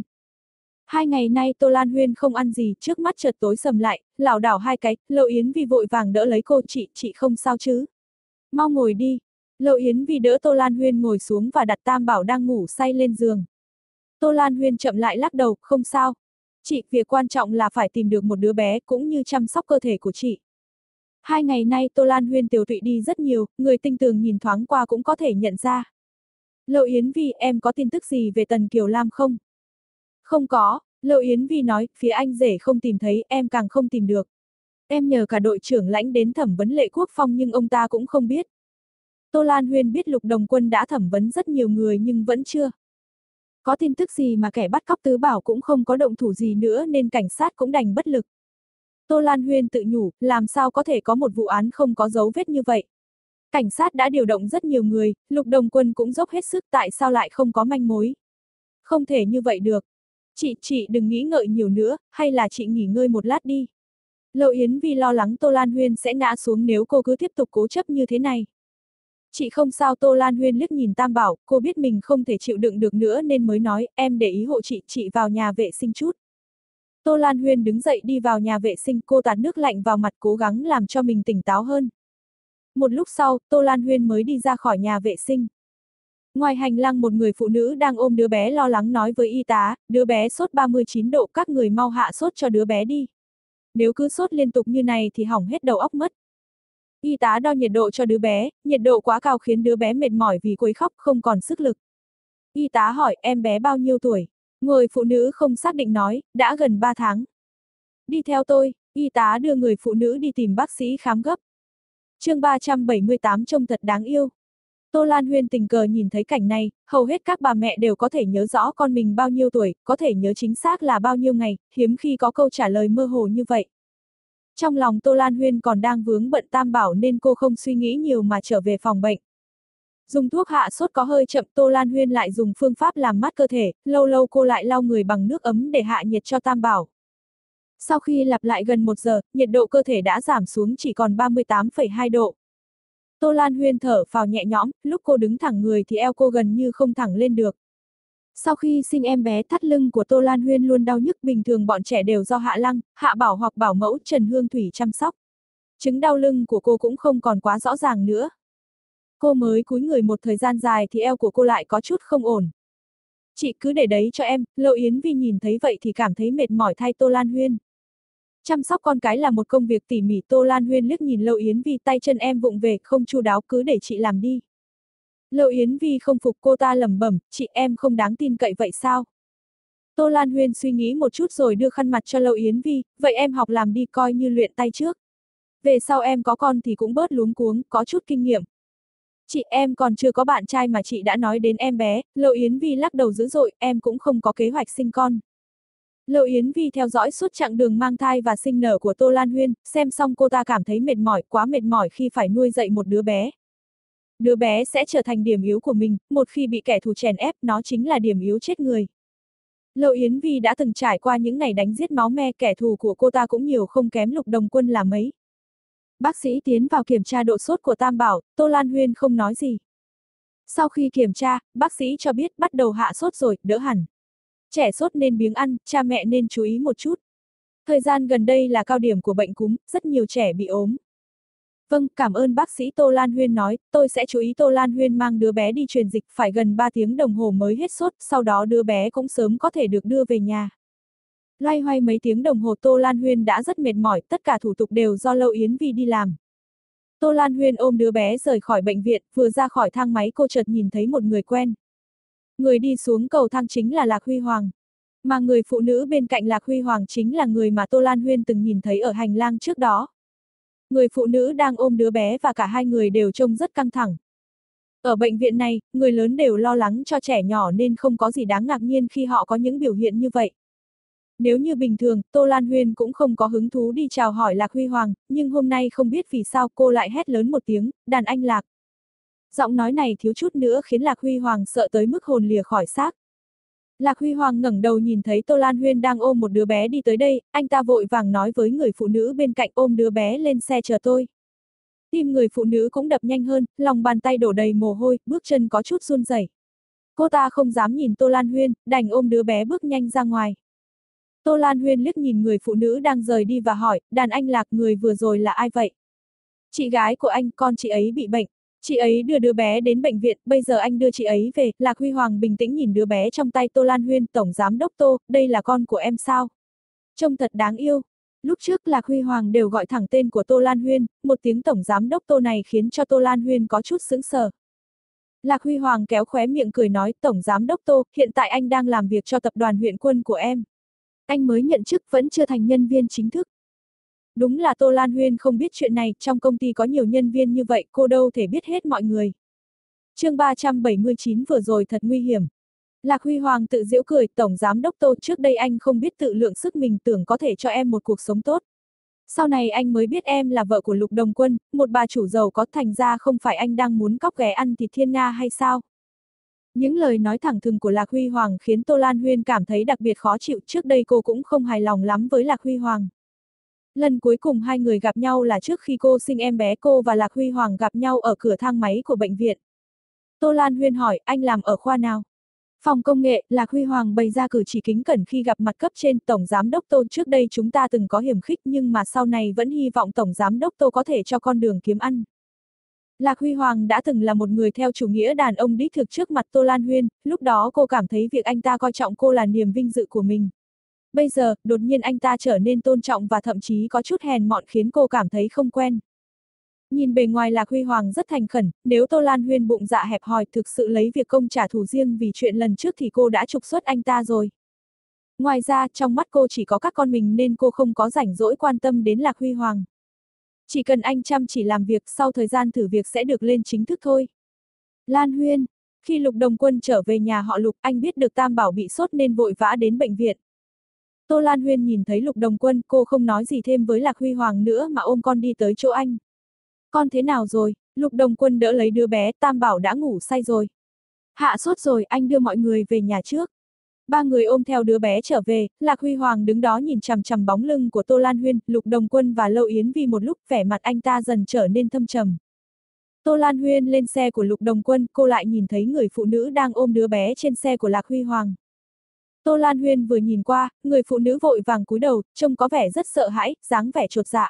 S1: Hai ngày nay Tô Lan Huyên không ăn gì, trước mắt chợt tối sầm lại, lảo đảo hai cái, Lâu Yến Vi vội vàng đỡ lấy cô, chị, chị không sao chứ? Mau ngồi đi. Lâu Yến Vi đỡ Tô Lan Huyên ngồi xuống và đặt Tam Bảo đang ngủ say lên giường. Tô Lan Huyên chậm lại lắc đầu, không sao. Chị, việc quan trọng là phải tìm được một đứa bé cũng như chăm sóc cơ thể của chị. Hai ngày nay Tô Lan Huyên tiều tụy đi rất nhiều, người tinh tường nhìn thoáng qua cũng có thể nhận ra. Lâu Yến Vi, em có tin tức gì về Tần Kiều Lam không? Không có, Lâu Yến Vi nói, phía anh rể không tìm thấy, em càng không tìm được. Em nhờ cả đội trưởng lãnh đến thẩm vấn Lệ Quốc Phong nhưng ông ta cũng không biết. Tô Lan Huyên biết Lục Đồng Quân đã thẩm vấn rất nhiều người nhưng vẫn chưa có tin tức gì, mà kẻ bắt cóc Tứ Bảo cũng không có động thủ gì nữa nên cảnh sát cũng đành bất lực. Tô Lan Huyên tự nhủ, làm sao có thể có một vụ án không có dấu vết như vậy. Cảnh sát đã điều động rất nhiều người, Lục Đồng Quân cũng dốc hết sức, tại sao lại không có manh mối. Không thể như vậy được. Chị, chị đừng nghĩ ngợi nhiều nữa, hay là chị nghỉ ngơi một lát đi. Lâu Yến Vi lo lắng Tô Lan Huyên sẽ ngã xuống nếu cô cứ tiếp tục cố chấp như thế này. Chị không sao. Tô Lan Huyên liếc nhìn Tam Bảo, cô biết mình không thể chịu đựng được nữa nên mới nói, em để ý hộ chị, chị vào nhà vệ sinh chút. Tô Lan Huyên đứng dậy đi vào nhà vệ sinh, cô tạt nước lạnh vào mặt cố gắng làm cho mình tỉnh táo hơn. Một lúc sau, Tô Lan Huyên mới đi ra khỏi nhà vệ sinh. Ngoài hành lang một người phụ nữ đang ôm đứa bé lo lắng nói với y tá, đứa bé sốt ba mươi chín độ, các người mau hạ sốt cho đứa bé đi. Nếu cứ sốt liên tục như này thì hỏng hết đầu óc mất. Y tá đo nhiệt độ cho đứa bé, nhiệt độ quá cao khiến đứa bé mệt mỏi vì quấy khóc không còn sức lực. Y tá hỏi, em bé bao nhiêu tuổi? Người phụ nữ không xác định nói, đã gần ba tháng. Đi theo tôi, y tá đưa người phụ nữ đi tìm bác sĩ khám gấp. Chương ba trăm bảy mươi tám trông thật đáng yêu. Tô Lan Huyên tình cờ nhìn thấy cảnh này, hầu hết các bà mẹ đều có thể nhớ rõ con mình bao nhiêu tuổi, có thể nhớ chính xác là bao nhiêu ngày, hiếm khi có câu trả lời mơ hồ như vậy. Trong lòng Tô Lan Huyên còn đang vướng bận Tam Bảo nên cô không suy nghĩ nhiều mà trở về phòng bệnh. Dùng thuốc hạ sốt có hơi chậm, Tô Lan Huyên lại dùng phương pháp làm mát cơ thể, lâu lâu cô lại lau người bằng nước ấm để hạ nhiệt cho Tam Bảo. Sau khi lặp lại gần một giờ, nhiệt độ cơ thể đã giảm xuống chỉ còn ba mươi tám phẩy hai độ. Tô Lan Huyên thở phào nhẹ nhõm, lúc cô đứng thẳng người thì eo cô gần như không thẳng lên được. Sau khi sinh em bé, thắt lưng của Tô Lan Huyên luôn đau nhức, bình thường bọn trẻ đều do Hạ Lăng, Hạ Bảo hoặc bảo mẫu Trần Hương Thủy chăm sóc. Chứng đau lưng của cô cũng không còn quá rõ ràng nữa. Cô mới cúi người một thời gian dài thì eo của cô lại có chút không ổn. Chị cứ để đấy cho em. Lâu Yến Vi nhìn thấy vậy thì cảm thấy mệt mỏi thay Tô Lan Huyên. Chăm sóc con cái là một công việc tỉ mỉ. Tô Lan Huyên liếc nhìn Lâu Yến Vi, tay chân em vụng về, không chu đáo, cứ để chị làm đi. Lâu Yến Vi không phục, cô ta lẩm bẩm, chị em không đáng tin cậy vậy sao? Tô Lan Huyên suy nghĩ một chút rồi đưa khăn mặt cho Lâu Yến Vi, vậy em học làm đi, coi như luyện tay trước. Về sau em có con thì cũng bớt luống cuống, có chút kinh nghiệm. Chị em còn chưa có bạn trai mà chị đã nói đến em bé. Lâu Yến Vi lắc đầu dữ dội, em cũng không có kế hoạch sinh con. Lâu Yến Vi theo dõi suốt chặng đường mang thai và sinh nở của Tô Lan Huyên, xem xong cô ta cảm thấy mệt mỏi, quá mệt mỏi khi phải nuôi dạy một đứa bé. Đứa bé sẽ trở thành điểm yếu của mình, một khi bị kẻ thù chèn ép, nó chính là điểm yếu chết người. Lâu Yến Vi đã từng trải qua những ngày đánh giết máu me, kẻ thù của cô ta cũng nhiều không kém Lục Đồng Quân là mấy. Bác sĩ tiến vào kiểm tra độ sốt của Tam Bảo, Tô Lan Huyên không nói gì. Sau khi kiểm tra, bác sĩ cho biết bắt đầu hạ sốt rồi, đỡ hẳn. Trẻ sốt nên biếng ăn, cha mẹ nên chú ý một chút. Thời gian gần đây là cao điểm của bệnh cúm, rất nhiều trẻ bị ốm. Vâng, cảm ơn bác sĩ. Tô Lan Huyên nói, tôi sẽ chú ý. Tô Lan Huyên mang đứa bé đi truyền dịch, phải gần ba tiếng đồng hồ mới hết sốt, sau đó đứa bé cũng sớm có thể được đưa về nhà. Loay hoay mấy tiếng đồng hồ Tô Lan Huyên đã rất mệt mỏi, tất cả thủ tục đều do Lâu Yến Vi đi làm. Tô Lan Huyên ôm đứa bé rời khỏi bệnh viện, vừa ra khỏi thang máy cô chợt nhìn thấy một người quen. Người đi xuống cầu thang chính là Lạc Huy Hoàng. Mà người phụ nữ bên cạnh Lạc Huy Hoàng chính là người mà Tô Lan Huyên từng nhìn thấy ở hành lang trước đó. Người phụ nữ đang ôm đứa bé và cả hai người đều trông rất căng thẳng. Ở bệnh viện này, người lớn đều lo lắng cho trẻ nhỏ nên không có gì đáng ngạc nhiên khi họ có những biểu hiện như vậy. Nếu như bình thường, Tô Lan Huyên cũng không có hứng thú đi chào hỏi Lạc Huy Hoàng, nhưng hôm nay không biết vì sao cô lại hét lớn một tiếng, đàn anh Lạc. Giọng nói này thiếu chút nữa khiến Lạc Huy Hoàng sợ tới mức hồn lìa khỏi xác. Lạc Huy Hoàng ngẩng đầu nhìn thấy Tô Lan Huyên đang ôm một đứa bé đi tới đây, anh ta vội vàng nói với người phụ nữ bên cạnh, ôm đứa bé lên xe chờ tôi. Tim người phụ nữ cũng đập nhanh hơn, lòng bàn tay đổ đầy mồ hôi, bước chân có chút run rẩy. Cô ta không dám nhìn Tô Lan Huyên, đành ôm đứa bé bước nhanh ra ngoài. Tô Lan Huyên liếc nhìn người phụ nữ đang rời đi và hỏi, đàn anh Lạc, người vừa rồi là ai vậy? Chị gái của anh, con chị ấy bị bệnh. Chị ấy đưa đứa bé đến bệnh viện, bây giờ anh đưa chị ấy về. Lạc Huy Hoàng bình tĩnh nhìn đứa bé trong tay Tô Lan Huyên, Tổng Giám Đốc Tô, đây là con của em sao? Trông thật đáng yêu. Lúc trước Lạc Huy Hoàng đều gọi thẳng tên của Tô Lan Huyên, một tiếng Tổng Giám Đốc Tô này khiến cho Tô Lan Huyên có chút sững sờ. Lạc Huy Hoàng kéo khóe miệng cười nói, Tổng Giám Đốc Tô, hiện tại anh đang làm việc cho tập đoàn Huyện Quân của em. Anh mới nhận chức, vẫn chưa thành nhân viên chính thức. Đúng là Tô Lan Huyên không biết chuyện này, trong công ty có nhiều nhân viên như vậy, cô đâu thể biết hết mọi người. Chương ba trăm bảy mươi chín vừa rồi thật nguy hiểm. Lạc Huy Hoàng tự giễu cười, Tổng Giám Đốc Tô, trước đây anh không biết tự lượng sức mình, tưởng có thể cho em một cuộc sống tốt. Sau này anh mới biết em là vợ của Lục Đồng Quân, một bà chủ giàu có, thành ra không phải anh đang muốn cóc ghé ăn thịt thiên nga hay sao? Những lời nói thẳng thừng của Lạc Huy Hoàng khiến Tô Lan Huyên cảm thấy đặc biệt khó chịu, trước đây cô cũng không hài lòng lắm với Lạc Huy Hoàng. Lần cuối cùng hai người gặp nhau là trước khi cô sinh em bé, cô và Lạc Huy Hoàng gặp nhau ở cửa thang máy của bệnh viện. Tô Lan Huyên hỏi, anh làm ở khoa nào? Phòng công nghệ. Lạc Huy Hoàng bày ra cử chỉ kính cẩn khi gặp mặt cấp trên, Tổng Giám Đốc Tô, trước đây chúng ta từng có hiểm khích nhưng mà sau này vẫn hy vọng Tổng Giám Đốc Tô có thể cho con đường kiếm ăn. Lạc Huy Hoàng đã từng là một người theo chủ nghĩa đàn ông đích thực trước mặt Tô Lan Huyên, lúc đó cô cảm thấy việc anh ta coi trọng cô là niềm vinh dự của mình. Bây giờ, đột nhiên anh ta trở nên tôn trọng và thậm chí có chút hèn mọn khiến cô cảm thấy không quen. Nhìn bề ngoài Lạc Huy Hoàng rất thành khẩn, nếu Tô Lan Huyên bụng dạ hẹp hòi thực sự lấy việc công trả thù riêng vì chuyện lần trước thì cô đã trục xuất anh ta rồi. Ngoài ra, trong mắt cô chỉ có các con mình nên cô không có rảnh rỗi quan tâm đến Lạc Huy Hoàng. Chỉ cần anh chăm chỉ làm việc, sau thời gian thử việc sẽ được lên chính thức thôi. Lan Huyên, khi Lục Đồng Quân trở về nhà họ Lục, anh biết được Tam Bảo bị sốt nên vội vã đến bệnh viện. Tô Lan Huyên nhìn thấy Lục Đồng Quân, cô không nói gì thêm với Lạc Huy Hoàng nữa mà ôm con đi tới chỗ anh. Con thế nào rồi? Lục Đồng Quân đỡ lấy đứa bé, Tam Bảo đã ngủ say rồi. Hạ sốt rồi, anh đưa mọi người về nhà trước. Ba người ôm theo đứa bé trở về, Lạc Huy Hoàng đứng đó nhìn chằm chằm bóng lưng của Tô Lan Huyên, Lục Đồng Quân và Lâu Yến Vi một lúc, vẻ mặt anh ta dần trở nên thâm trầm. Tô Lan Huyên lên xe của Lục Đồng Quân, cô lại nhìn thấy người phụ nữ đang ôm đứa bé trên xe của Lạc Huy Hoàng. Tô Lan Huyên vừa nhìn qua, người phụ nữ vội vàng cúi đầu, trông có vẻ rất sợ hãi, dáng vẻ chột dạ.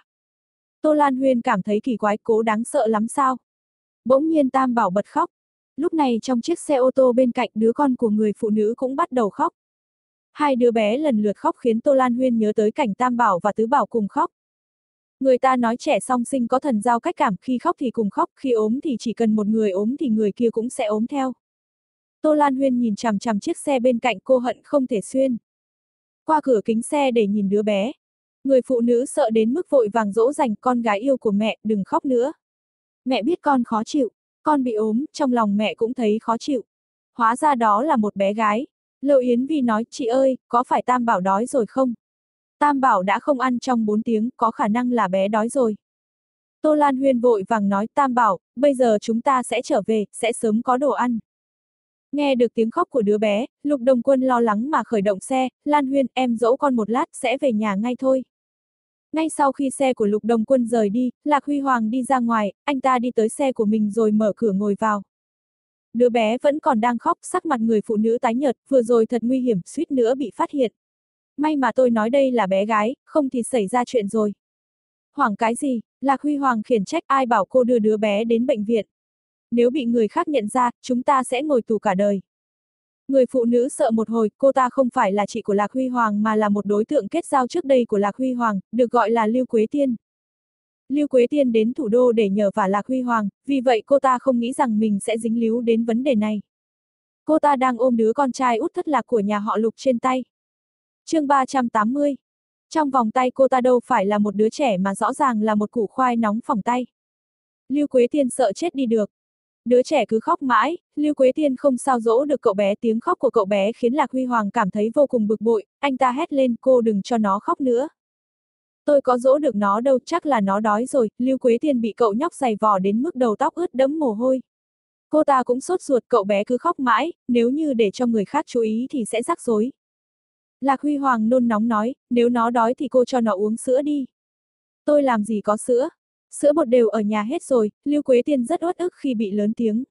S1: Tô Lan Huyên cảm thấy kỳ quái, cố đáng sợ lắm sao? Bỗng nhiên Tam Bảo bật khóc. Lúc này trong chiếc xe ô tô bên cạnh, đứa con của người phụ nữ cũng bắt đầu khóc. Hai đứa bé lần lượt khóc khiến Tô Lan Huyên nhớ tới cảnh Tam Bảo và Tứ Bảo cùng khóc. Người ta nói trẻ song sinh có thần giao cách cảm, khi khóc thì cùng khóc, khi ốm thì chỉ cần một người ốm thì người kia cũng sẽ ốm theo. Tô Lan Huyên nhìn chằm chằm chiếc xe bên cạnh, cô hận không thể xuyên qua cửa kính xe để nhìn đứa bé. Người phụ nữ sợ đến mức vội vàng dỗ dành, con gái yêu của mẹ, đừng khóc nữa. Mẹ biết con khó chịu, con bị ốm, trong lòng mẹ cũng thấy khó chịu. Hóa ra đó là một bé gái. Lâu Yến Vi nói, chị ơi, có phải Tam Bảo đói rồi không? Tam Bảo đã không ăn trong bốn tiếng, có khả năng là bé đói rồi. Tô Lan Huyên vội vàng nói, Tam Bảo, bây giờ chúng ta sẽ trở về, sẽ sớm có đồ ăn. Nghe được tiếng khóc của đứa bé, Lục Đồng Quân lo lắng mà khởi động xe, Lan Huyên, em dỗ con một lát, sẽ về nhà ngay thôi. Ngay sau khi xe của Lục Đồng Quân rời đi, Lạc Huy Hoàng đi ra ngoài, anh ta đi tới xe của mình rồi mở cửa ngồi vào. Đứa bé vẫn còn đang khóc, sắc mặt người phụ nữ tái nhợt, vừa rồi thật nguy hiểm, suýt nữa bị phát hiện. May mà tôi nói đây là bé gái, không thì xảy ra chuyện rồi. Hoảng cái gì, Lạc Huy Hoàng khiển trách, ai bảo cô đưa đứa bé đến bệnh viện. Nếu bị người khác nhận ra, chúng ta sẽ ngồi tù cả đời. Người phụ nữ sợ một hồi, cô ta không phải là chị của Lạc Huy Hoàng mà là một đối tượng kết giao trước đây của Lạc Huy Hoàng, được gọi là Lưu Quế Tiên. Lưu Quế Tiên đến thủ đô để nhờ vả Lạc Huy Hoàng, vì vậy cô ta không nghĩ rằng mình sẽ dính líu đến vấn đề này. Cô ta đang ôm đứa con trai út thất lạc của nhà họ Lục trên tay. Chương ba trăm tám mươi. Trong vòng tay cô ta đâu phải là một đứa trẻ mà rõ ràng là một củ khoai nóng phỏng tay. Lưu Quế Tiên sợ chết đi được. Đứa trẻ cứ khóc mãi, Lưu Quế Tiên không sao dỗ được cậu bé, tiếng khóc của cậu bé khiến Lạc Huy Hoàng cảm thấy vô cùng bực bội, anh ta hét lên, cô đừng cho nó khóc nữa. Tôi có dỗ được nó đâu, chắc là nó đói rồi. Lưu Quế Tiên bị cậu nhóc giày vò đến mức đầu tóc ướt đẫm mồ hôi. Cô ta cũng sốt ruột, cậu bé cứ khóc mãi, nếu như để cho người khác chú ý thì sẽ rắc rối. Lạc Huy Hoàng nôn nóng nói, nếu nó đói thì cô cho nó uống sữa đi. Tôi làm gì có sữa, sữa bột đều ở nhà hết rồi. Lưu Quế Tiên rất uất ức khi bị lớn tiếng.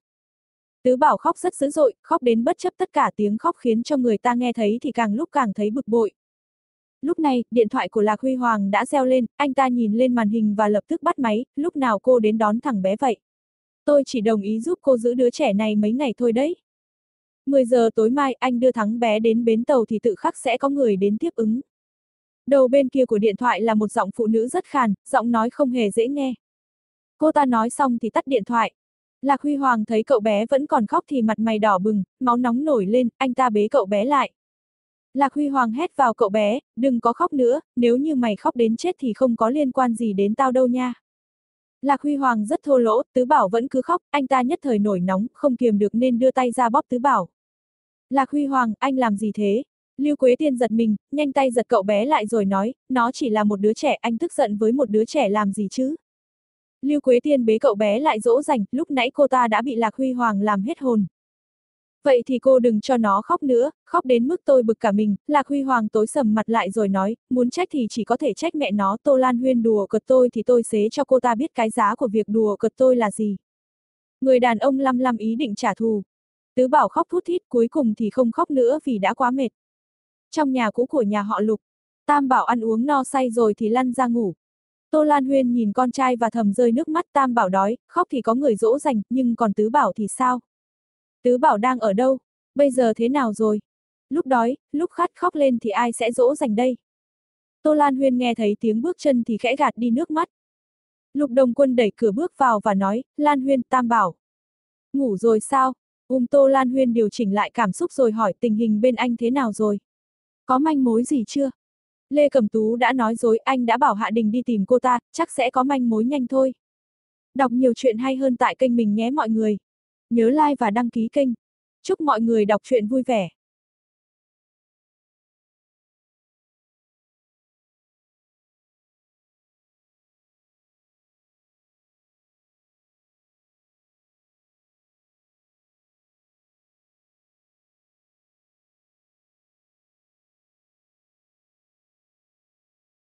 S1: Tứ Bảo khóc rất dữ dội, khóc đến bất chấp tất cả, tiếng khóc khiến cho người ta nghe thấy thì càng lúc càng thấy bực bội. Lúc này, điện thoại của Lạc Huy Hoàng đã reo lên, anh ta nhìn lên màn hình và lập tức bắt máy, lúc nào cô đến đón thằng bé vậy? Tôi chỉ đồng ý giúp cô giữ đứa trẻ này mấy ngày thôi đấy. mười giờ tối mai anh đưa thằng bé đến bến tàu thì tự khắc sẽ có người đến tiếp ứng. Đầu bên kia của điện thoại là một giọng phụ nữ rất khàn, giọng nói không hề dễ nghe. Cô ta nói xong thì tắt điện thoại. Lạc Huy Hoàng thấy cậu bé vẫn còn khóc thì mặt mày đỏ bừng, máu nóng nổi lên, anh ta bế cậu bé lại. Lạc Huy Hoàng hét vào cậu bé, đừng có khóc nữa, nếu như mày khóc đến chết thì không có liên quan gì đến tao đâu nha. Lạc Huy Hoàng rất thô lỗ, Tứ Bảo vẫn cứ khóc, anh ta nhất thời nổi nóng, không kiềm được nên đưa tay ra bóp Tứ Bảo. Lạc Huy Hoàng, anh làm gì thế? Lưu Quế Tiên giật mình, nhanh tay giật cậu bé lại rồi nói, nó chỉ là một đứa trẻ, anh tức giận với một đứa trẻ làm gì chứ? Lưu Quế Tiên bế cậu bé lại dỗ dành, lúc nãy cô ta đã bị Lạc Huy Hoàng làm hết hồn. Vậy thì cô đừng cho nó khóc nữa, khóc đến mức tôi bực cả mình. Lạc Huy Hoàng tối sầm mặt lại rồi nói, muốn trách thì chỉ có thể trách mẹ nó. Tô Lan Huyên đùa cợt tôi thì tôi xế cho cô ta biết cái giá của việc đùa cợt tôi là gì. Người đàn ông lăm lăm ý định trả thù. Tứ Bảo khóc thút thít, cuối cùng thì không khóc nữa vì đã quá mệt. Trong nhà cũ của nhà họ Lục, Tam Bảo ăn uống no say rồi thì lăn ra ngủ. Tô Lan Huyên nhìn con trai và thầm rơi nước mắt. Tam Bảo đói, khóc thì có người dỗ dành, nhưng còn Tứ Bảo thì sao? Tứ Bảo đang ở đâu? Bây giờ thế nào rồi? Lúc đói, lúc khát khóc lên thì ai sẽ dỗ dành đây? Tô Lan Huyên nghe thấy tiếng bước chân thì khẽ gạt đi nước mắt. Lục Đồng Quân đẩy cửa bước vào và nói, Lan Huyên, Tam Bảo. Ngủ rồi sao? Ùm Tô Lan Huyên điều chỉnh lại cảm xúc rồi hỏi tình hình bên anh thế nào rồi? Có manh mối gì chưa? Lê Cẩm Tú đã nói dối, anh đã bảo Hạ Đình đi tìm cô ta, chắc sẽ có manh mối nhanh thôi. Đọc nhiều chuyện hay hơn tại kênh mình nhé mọi người. Nhớ like và đăng ký kênh. Chúc mọi người đọc truyện vui vẻ.